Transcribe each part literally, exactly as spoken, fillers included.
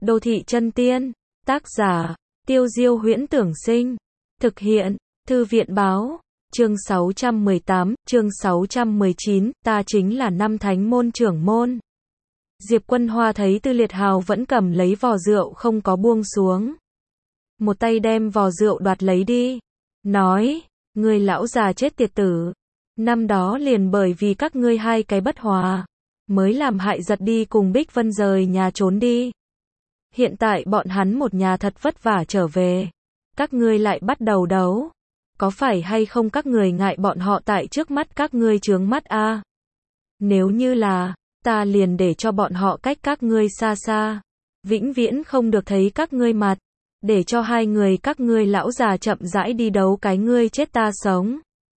Đô thị chân tiên, tác giả, Tiêu Diêu Huyễn Tưởng Sinh, thực hiện, Thư viện Báo, chương sáu trăm mười tám, chương sáu trăm mười chín, ta chính là năm thánh môn trưởng môn. Diệp Quân Hoa thấy Tư Liệt Hào vẫn cầm lấy vò rượu không có buông xuống. Một tay đem vò rượu đoạt lấy đi, nói, ngươi lão già chết tiệt tử, năm đó liền bởi vì các ngươi hai cái bất hòa, mới làm hại giật đi cùng Bích Vân rời nhà trốn đi. Hiện tại bọn hắn một nhà thật vất vả trở về, các ngươi lại bắt đầu đấu, có phải hay không các người ngại bọn họ tại trước mắt các ngươi chướng mắt a? À? Nếu như là, ta liền để cho bọn họ cách các ngươi xa xa, vĩnh viễn không được thấy các ngươi mặt, để cho hai người các ngươi lão già chậm rãi đi đấu cái ngươi chết ta sống.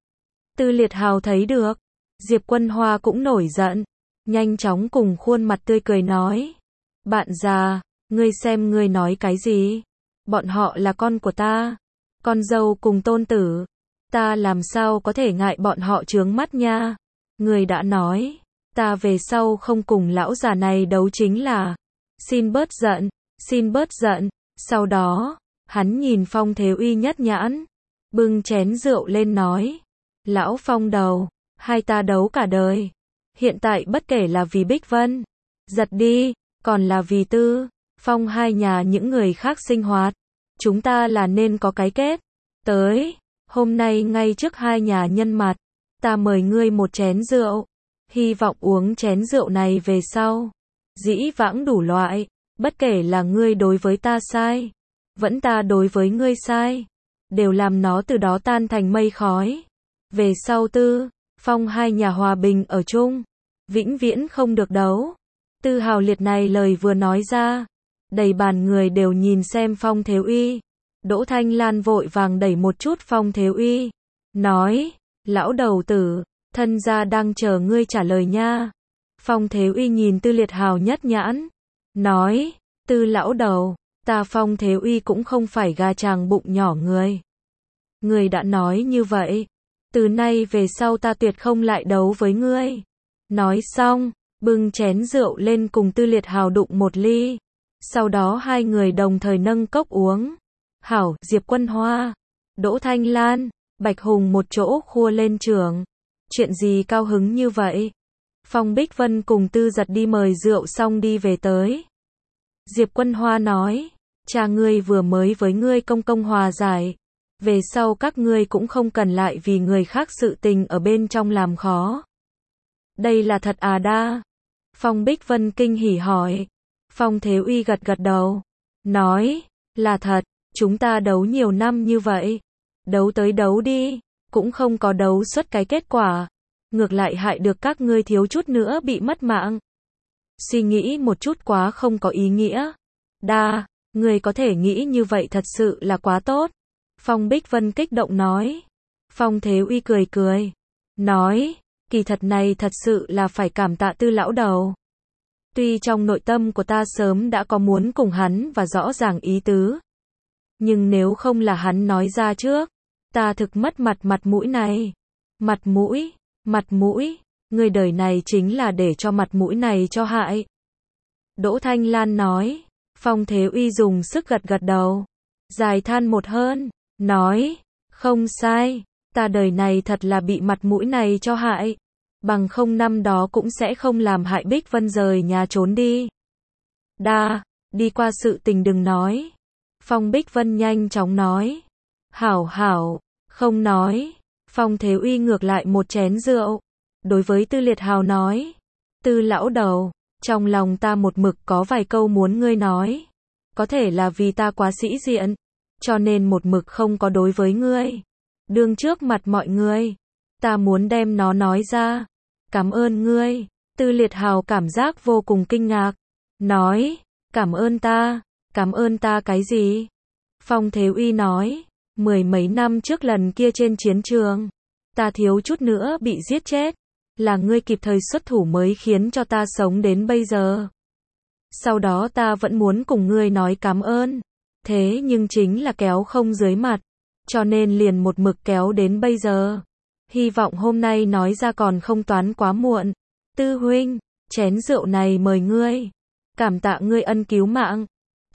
Tư Liệt Hào thấy được, Diệp Quân Hoa cũng nổi giận, nhanh chóng cùng khuôn mặt tươi cười nói, bạn già, ngươi xem ngươi nói cái gì? Bọn họ là con của ta, con dâu cùng tôn tử, ta làm sao có thể ngại bọn họ chướng mắt nha? Ngươi đã nói, ta về sau không cùng lão già này đấu chính là, xin bớt giận, xin bớt giận. Sau đó, hắn nhìn Phong Thế Uy nhất nhãn, bưng chén rượu lên nói, lão Phong đầu, hai ta đấu cả đời, hiện tại bất kể là vì Bích Vân, giật đi, còn là vì Tư, Phong hai nhà những người khác sinh hoạt, chúng ta là nên có cái kết. Tới, hôm nay ngay trước hai nhà nhân mặt, ta mời ngươi một chén rượu, hy vọng uống chén rượu này về sau, dĩ vãng đủ loại, bất kể là ngươi đối với ta sai, vẫn ta đối với ngươi sai, đều làm nó từ đó tan thành mây khói. Về sau Tư, Phong hai nhà hòa bình ở chung, vĩnh viễn không được đấu. Tư hào liệt này lời vừa nói ra, đầy bàn người đều nhìn xem Phong Thế Uy. Đỗ Thanh Lan vội vàng đẩy một chút Phong Thế Uy, nói, lão đầu tử, thân gia đang chờ ngươi trả lời nha. Phong Thế Uy nhìn Tư Liệt Hào nhất nhãn, nói, Tư lão đầu, ta Phong Thế Uy cũng không phải gà tràng bụng nhỏ người. Người đã nói như vậy, từ nay về sau ta tuyệt không lại đấu với ngươi. Nói xong, bưng chén rượu lên cùng Tư Liệt Hào đụng một ly. Sau đó hai người đồng thời nâng cốc uống. Hảo, Diệp Quân Hoa, Đỗ Thanh Lan, Bạch Hùng một chỗ khua lên trường. Chuyện gì cao hứng như vậy? Phong Bích Vân cùng Tư Giật đi mời rượu xong đi về tới. Diệp Quân Hoa nói, cha ngươi vừa mới với ngươi công công hòa giải, về sau các ngươi cũng không cần lại vì người khác sự tình ở bên trong làm khó. Đây là thật à đa? Phong Bích Vân kinh hỉ hỏi. Phong Thế Uy gật gật đầu, nói, là thật, chúng ta đấu nhiều năm như vậy, đấu tới đấu đi, cũng không có đấu xuất cái kết quả, ngược lại hại được các ngươi thiếu chút nữa bị mất mạng. Suy nghĩ một chút quá không có ý nghĩa. Đa, người có thể nghĩ như vậy thật sự là quá tốt. Phong Bích Vân kích động nói. Phong Thế Uy cười cười, nói, kỳ thật này thật sự là phải cảm tạ Tư lão đầu. Tuy trong nội tâm của ta sớm đã có muốn cùng hắn và rõ ràng ý tứ, nhưng nếu không là hắn nói ra trước, ta thực mất mặt mặt mũi này. Mặt mũi, mặt mũi, người đời này chính là để cho mặt mũi này cho hại. Đỗ Thanh Lan nói. Phong Thế Uy dùng sức gật gật đầu, dài than một hơn, nói, không sai, ta đời này thật là bị mặt mũi này cho hại, bằng không năm đó cũng sẽ không làm hại Bích Vân rời nhà trốn đi. Đa, đi qua sự tình đừng nói. Phong Bích Vân nhanh chóng nói, hảo hảo, không nói. Phong Thế Uy ngược lại một chén rượu, đối với Tư Liệt Hào nói, Tư lão đầu, trong lòng ta một mực có vài câu muốn ngươi nói, có thể là vì ta quá sĩ diện, cho nên một mực không có đối với ngươi. Đương trước mặt mọi người, ta muốn đem nó nói ra. Cảm ơn ngươi. Tư Liệt Hào cảm giác vô cùng kinh ngạc, nói, cảm ơn ta, cảm ơn ta cái gì? Phong Thế Uy nói, mười mấy năm trước lần kia trên chiến trường, ta thiếu chút nữa bị giết chết, là ngươi kịp thời xuất thủ mới khiến cho ta sống đến bây giờ. Sau đó ta vẫn muốn cùng ngươi nói cảm ơn, thế nhưng chính là kéo không dưới mặt, cho nên liền một mực kéo đến bây giờ. Hy vọng hôm nay nói ra còn không toán quá muộn. Tư huynh, chén rượu này mời ngươi. Cảm tạ ngươi ân cứu mạng.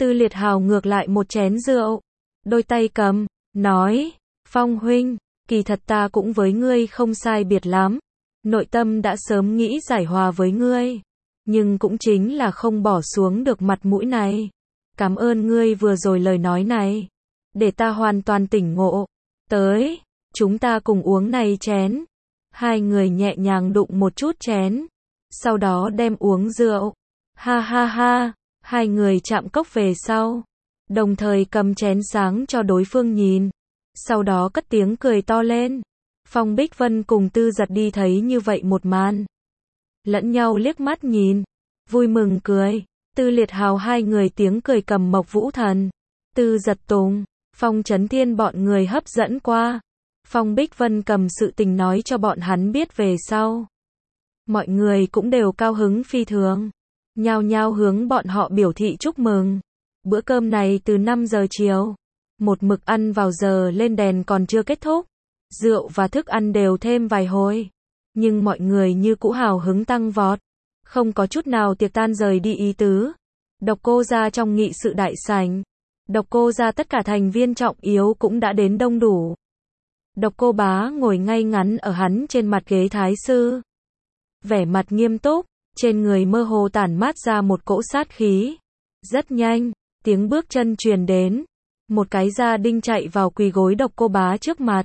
Tư Liệt Hào ngược lại một chén rượu, đôi tay cầm, nói, Phong huynh, kỳ thật ta cũng với ngươi không sai biệt lắm, nội tâm đã sớm nghĩ giải hòa với ngươi, nhưng cũng chính là không bỏ xuống được mặt mũi này. Cảm ơn ngươi vừa rồi lời nói này, để ta hoàn toàn tỉnh ngộ. Tới, chúng ta cùng uống này chén. Hai người nhẹ nhàng đụng một chút chén, sau đó đem uống rượu. Ha ha ha, hai người chạm cốc về sau, đồng thời cầm chén sáng cho đối phương nhìn, sau đó cất tiếng cười to lên. Phong Bích Vân cùng Tư Giật đi thấy như vậy một màn, lẫn nhau liếc mắt nhìn, vui mừng cười. Tư Liệt Hào hai người tiếng cười cầm Mộc Vũ Thần, Tư Giật Tùng, Phong Chấn Thiên bọn người hấp dẫn qua. Phong Bích Vân cầm sự tình nói cho bọn hắn biết về sau, mọi người cũng đều cao hứng phi thường, nhao nhao hướng bọn họ biểu thị chúc mừng. Bữa cơm này từ năm giờ chiều, một mực ăn vào giờ lên đèn còn chưa kết thúc, rượu và thức ăn đều thêm vài hồi, nhưng mọi người như cũ hào hứng tăng vọt, không có chút nào tiệc tan rời đi ý tứ. Độc Cô gia trong nghị sự đại sảnh, Độc Cô gia tất cả thành viên trọng yếu cũng đã đến đông đủ. Độc Cô Bá ngồi ngay ngắn ở hắn trên mặt ghế thái sư, vẻ mặt nghiêm túc, trên người mơ hồ tản mát ra một cỗ sát khí. Rất nhanh, tiếng bước chân truyền đến, một cái gia đinh chạy vào quỳ gối Độc Cô Bá trước mặt,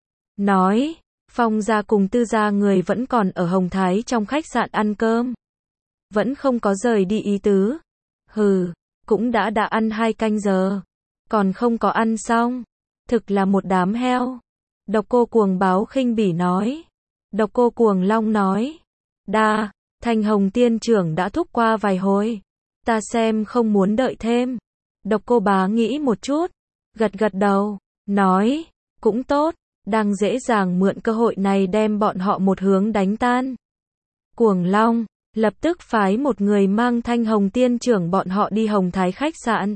nói, Phong gia cùng Tư gia người vẫn còn ở Hồng Thái trong khách sạn ăn cơm, vẫn không có rời đi ý tứ. Hừ, cũng đã đã ăn hai canh giờ, còn không có ăn xong, thực là một đám heo. Độc Cô Cuồng Báo khinh bỉ nói. Độc Cô Cuồng Long nói, đa, Thanh Hồng Tiên trưởng đã thúc qua vài hồi, ta xem không muốn đợi thêm. Độc Cô Bá nghĩ một chút, gật gật đầu, nói, cũng tốt, đang dễ dàng mượn cơ hội này đem bọn họ một hướng đánh tan. Cuồng Long lập tức phái một người mang Thanh Hồng Tiên trưởng bọn họ đi Hồng Thái khách sạn.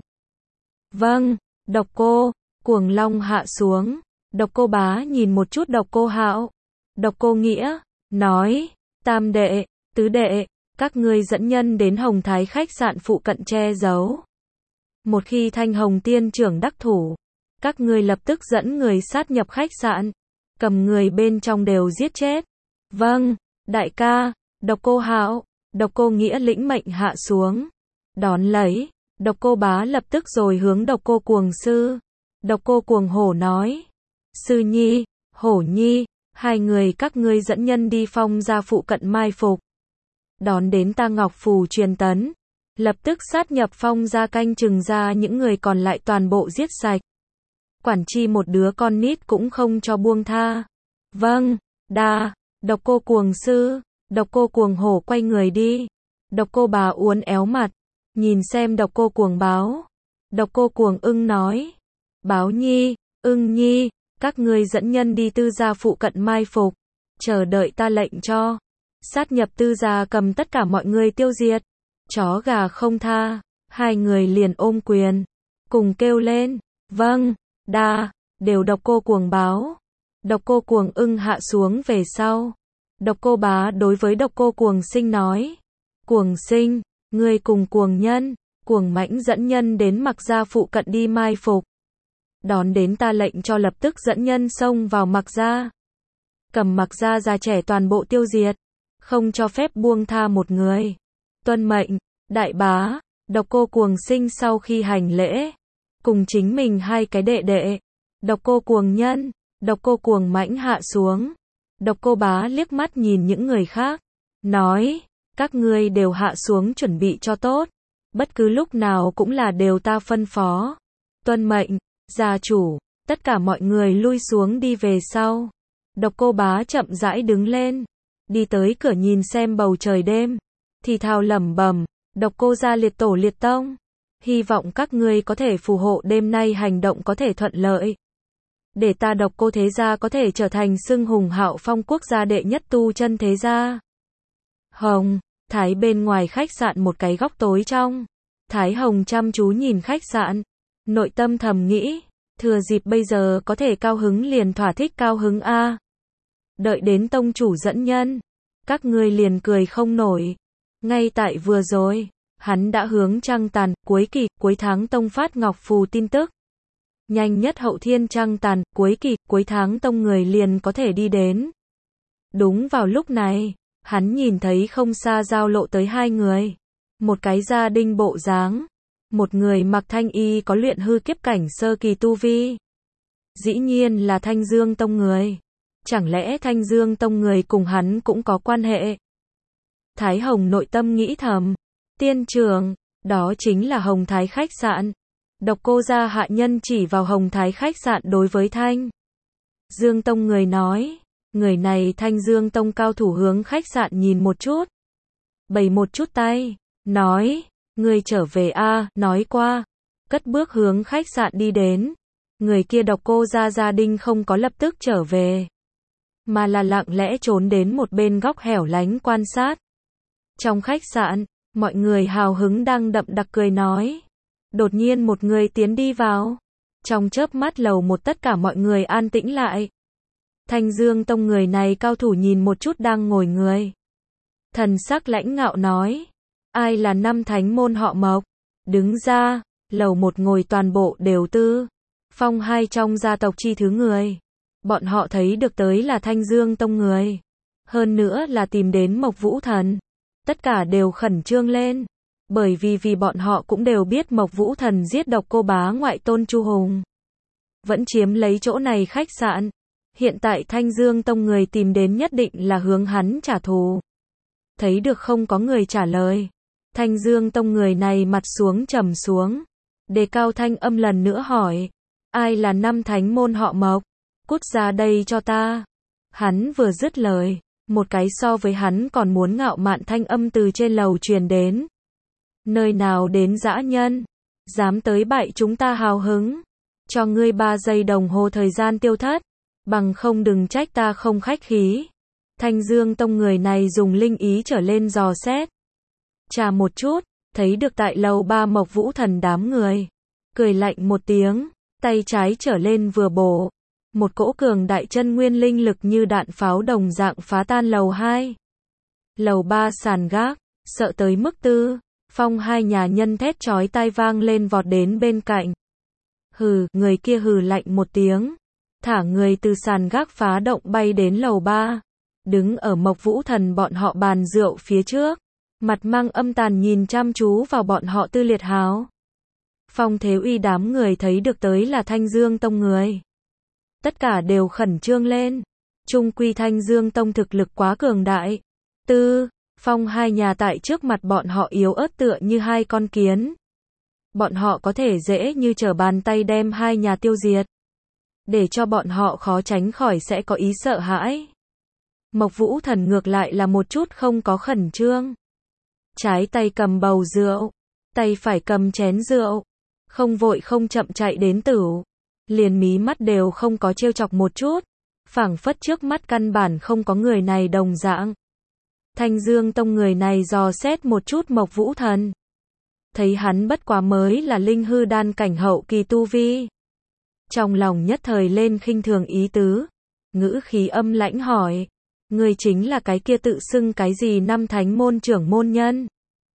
Vâng. Độc Cô Cuồng Long hạ xuống. Độc Cô Bá nhìn một chút Độc Cô Hạo, Độc Cô Nghĩa, nói, tam đệ, tứ đệ, các ngươi dẫn nhân đến Hồng Thái khách sạn phụ cận che giấu. Một khi Thanh Hồng Tiên trưởng đắc thủ, các ngươi lập tức dẫn người sát nhập khách sạn, cầm người bên trong đều giết chết. Vâng, đại ca. Độc Cô Hạo, Độc Cô Nghĩa lĩnh mệnh hạ xuống. Đón lấy, Độc Cô Bá lập tức rồi hướng Độc Cô Cuồng Sư, Độc Cô Cuồng Hổ nói, Sư Nhi, Hổ Nhi, hai người các ngươi dẫn nhân đi Phong gia phụ cận mai phục, đón đến ta Ngọc Phù truyền tấn, lập tức sát nhập Phong gia, canh chừng ra những người còn lại toàn bộ giết sạch. Quản chi một đứa con nít cũng không cho buông tha. Vâng, đa. Độc Cô Cuồng Sư, Độc Cô Cuồng Hổ quay người đi. Độc Cô Bá uốn éo mặt, nhìn xem Độc Cô Cuồng Báo. Độc Cô Cuồng Ưng nói, Báo Nhi, Ưng Nhi, các ngươi dẫn nhân đi Tư gia phụ cận mai phục, chờ đợi ta lệnh cho. Sát nhập Tư gia, cầm tất cả mọi người tiêu diệt, chó gà không tha. Hai người liền ôm quyền, cùng kêu lên, vâng, đa. Đều Độc Cô Cuồng Báo, Độc Cô Cuồng Ưng hạ xuống về sau, Độc Cô Bá đối với Độc Cô Cuồng Sinh nói, Cuồng Sinh, ngươi cùng Cuồng Nhân, Cuồng Mãnh dẫn nhân đến Mặc gia phụ cận đi mai phục, đón đến ta lệnh cho lập tức dẫn nhân xông vào Mặc gia, cầm Mặc gia già trẻ toàn bộ tiêu diệt, không cho phép buông tha một người. Tuân mệnh, đại bá. Độc Cô Cuồng Sinh sau khi hành lễ, cùng chính mình hai cái đệ đệ, Độc Cô Cuồng Nhân, Độc Cô Cuồng Mãnh hạ xuống. Độc Cô Bá liếc mắt nhìn những người khác, nói, các ngươi đều hạ xuống chuẩn bị cho tốt, bất cứ lúc nào cũng là đều ta phân phó. Tuân mệnh, gia chủ. Tất cả mọi người lui xuống đi về sau. Độc Cô Bá chậm rãi đứng lên, đi tới cửa nhìn xem bầu trời đêm, thì thào lẩm bẩm, Độc Cô gia liệt tổ liệt tông, hy vọng các ngươi có thể phù hộ đêm nay hành động có thể thuận lợi, để ta Độc Cô thế gia có thể trở thành xưng hùng hạo phong quốc gia đệ nhất tu chân thế gia. Hồng Thái bên ngoài khách sạn một cái góc tối trong, Thái Hồng chăm chú nhìn khách sạn, nội tâm thầm nghĩ, thừa dịp bây giờ có thể cao hứng liền thỏa thích cao hứng a. Đợi đến tông chủ dẫn nhân, các ngươi liền cười không nổi. Ngay tại vừa rồi, hắn đã hướng trăng tàn, cuối kỳ, cuối tháng tông phát ngọc phù tin tức. Nhanh nhất hậu thiên trăng tàn, cuối kỳ, cuối tháng tông người liền có thể đi đến. Đúng vào lúc này, hắn nhìn thấy không xa giao lộ tới hai người. Một cái gia đinh bộ dáng, một người mặc thanh y có luyện hư kiếp cảnh sơ kỳ tu vi. Dĩ nhiên là Thanh Dương tông người. Chẳng lẽ Thanh Dương tông người cùng hắn cũng có quan hệ? Thái Hồng nội tâm nghĩ thầm, tiên trưởng, đó chính là Hồng Thái khách sạn. Độc Cô gia hạ nhân chỉ vào Hồng Thái khách sạn đối với Thanh Dương tông người nói, người này Thanh Dương tông cao thủ hướng khách sạn nhìn một chút, bày một chút tay, nói, người trở về a, nói qua, cất bước hướng khách sạn đi đến. Người kia Độc Cô gia gia đình không có lập tức trở về, mà là lặng lẽ trốn đến một bên góc hẻo lánh quan sát. Trong khách sạn, mọi người hào hứng đang đậm đặc cười nói. Đột nhiên một người tiến đi vào. Trong chớp mắt lầu một tất cả mọi người an tĩnh lại. Thanh Dương tông người này cao thủ nhìn một chút đang ngồi người. Thần sắc lãnh ngạo nói. Ai là năm thánh môn họ Mộc? Đứng ra, lầu một ngồi toàn bộ đều tư. Phong hai trong gia tộc chi thứ người. Bọn họ thấy được tới là Thanh Dương tông người. Hơn nữa là tìm đến Mộc Vũ Thần. Tất cả đều khẩn trương lên. Bởi vì vì bọn họ cũng đều biết Mộc Vũ Thần giết Độc Cô bá ngoại tôn Chu Hùng. Vẫn chiếm lấy chỗ này khách sạn. Hiện tại Thanh Dương tông người tìm đến nhất định là hướng hắn trả thù. Thấy được không có người trả lời. Thanh Dương tông người này mặt xuống trầm xuống. Đề cao thanh âm lần nữa hỏi. Ai là năm thánh môn họ Mộc? Cút ra đây cho ta. Hắn vừa dứt lời. Một cái so với hắn còn muốn ngạo mạn thanh âm từ trên lầu truyền đến. Nơi nào đến dã nhân? Dám tới bại chúng ta hào hứng. Cho ngươi ba giây đồng hồ thời gian tiêu thất. Bằng không đừng trách ta không khách khí. Thanh Dương tông người này dùng linh ý trở lên dò xét. Chà một chút, thấy được tại lầu ba Mộc Vũ Thần đám người. Cười lạnh một tiếng, tay trái trở lên vừa bổ. Một cỗ cường đại chân nguyên linh lực như đạn pháo đồng dạng phá tan lầu hai. Lầu ba sàn gác, sợ tới mức tư. Phong hai nhà nhân thét chói tai vang lên vọt đến bên cạnh. Hừ, người kia hừ lạnh một tiếng. Thả người từ sàn gác phá động bay đến lầu ba. Đứng ở Mộc Vũ Thần bọn họ bàn rượu phía trước. Mặt mang âm tàn nhìn chăm chú vào bọn họ Tư Liệt Hào. Phong Thế Uy đám người thấy được tới là Thanh Dương tông người. Tất cả đều khẩn trương lên. Trung quy Thanh Dương tông thực lực quá cường đại. Tư, Phong hai nhà tại trước mặt bọn họ yếu ớt tựa như hai con kiến. Bọn họ có thể dễ như trở bàn tay đem hai nhà tiêu diệt. Để cho bọn họ khó tránh khỏi sẽ có ý sợ hãi. Mộc Vũ Thần ngược lại là một chút không có khẩn trương. Trái tay cầm bầu rượu, tay phải cầm chén rượu. Không vội không chậm chạy đến tửu. Liền mí mắt đều không có trêu chọc một chút. Phảng phất trước mắt căn bản không có người này đồng dạng. Thanh Dương tông người này dò xét một chút Mộc Vũ Thần. Thấy hắn bất quá mới là linh hư đan cảnh hậu kỳ tu vi. Trong lòng nhất thời lên khinh thường ý tứ. Ngữ khí âm lãnh hỏi. Người chính là cái kia tự xưng cái gì năm thánh môn trưởng môn nhân.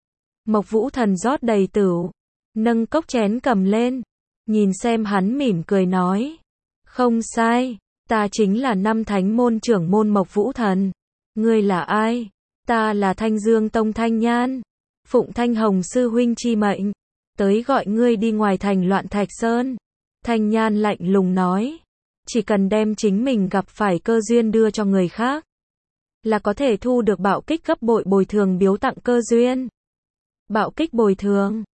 Mộc Vũ Thần rót đầy tửu. Nâng cốc chén cầm lên. Nhìn xem hắn mỉm cười nói. Không sai. Ta chính là năm thánh môn trưởng môn Mộc Vũ Thần. Ngươi là ai? Ta là Thanh Dương tông Thanh Nhan. Phụng Thanh Hồng sư huynh chi mệnh. Tới gọi ngươi đi ngoài thành Loạn Thạch Sơn. Thanh Nhan lạnh lùng nói. Chỉ cần đem chính mình gặp phải cơ duyên đưa cho người khác. Là có thể thu được bạo kích gấp bội bồi thường biếu tặng cơ duyên. Bạo kích bồi thường.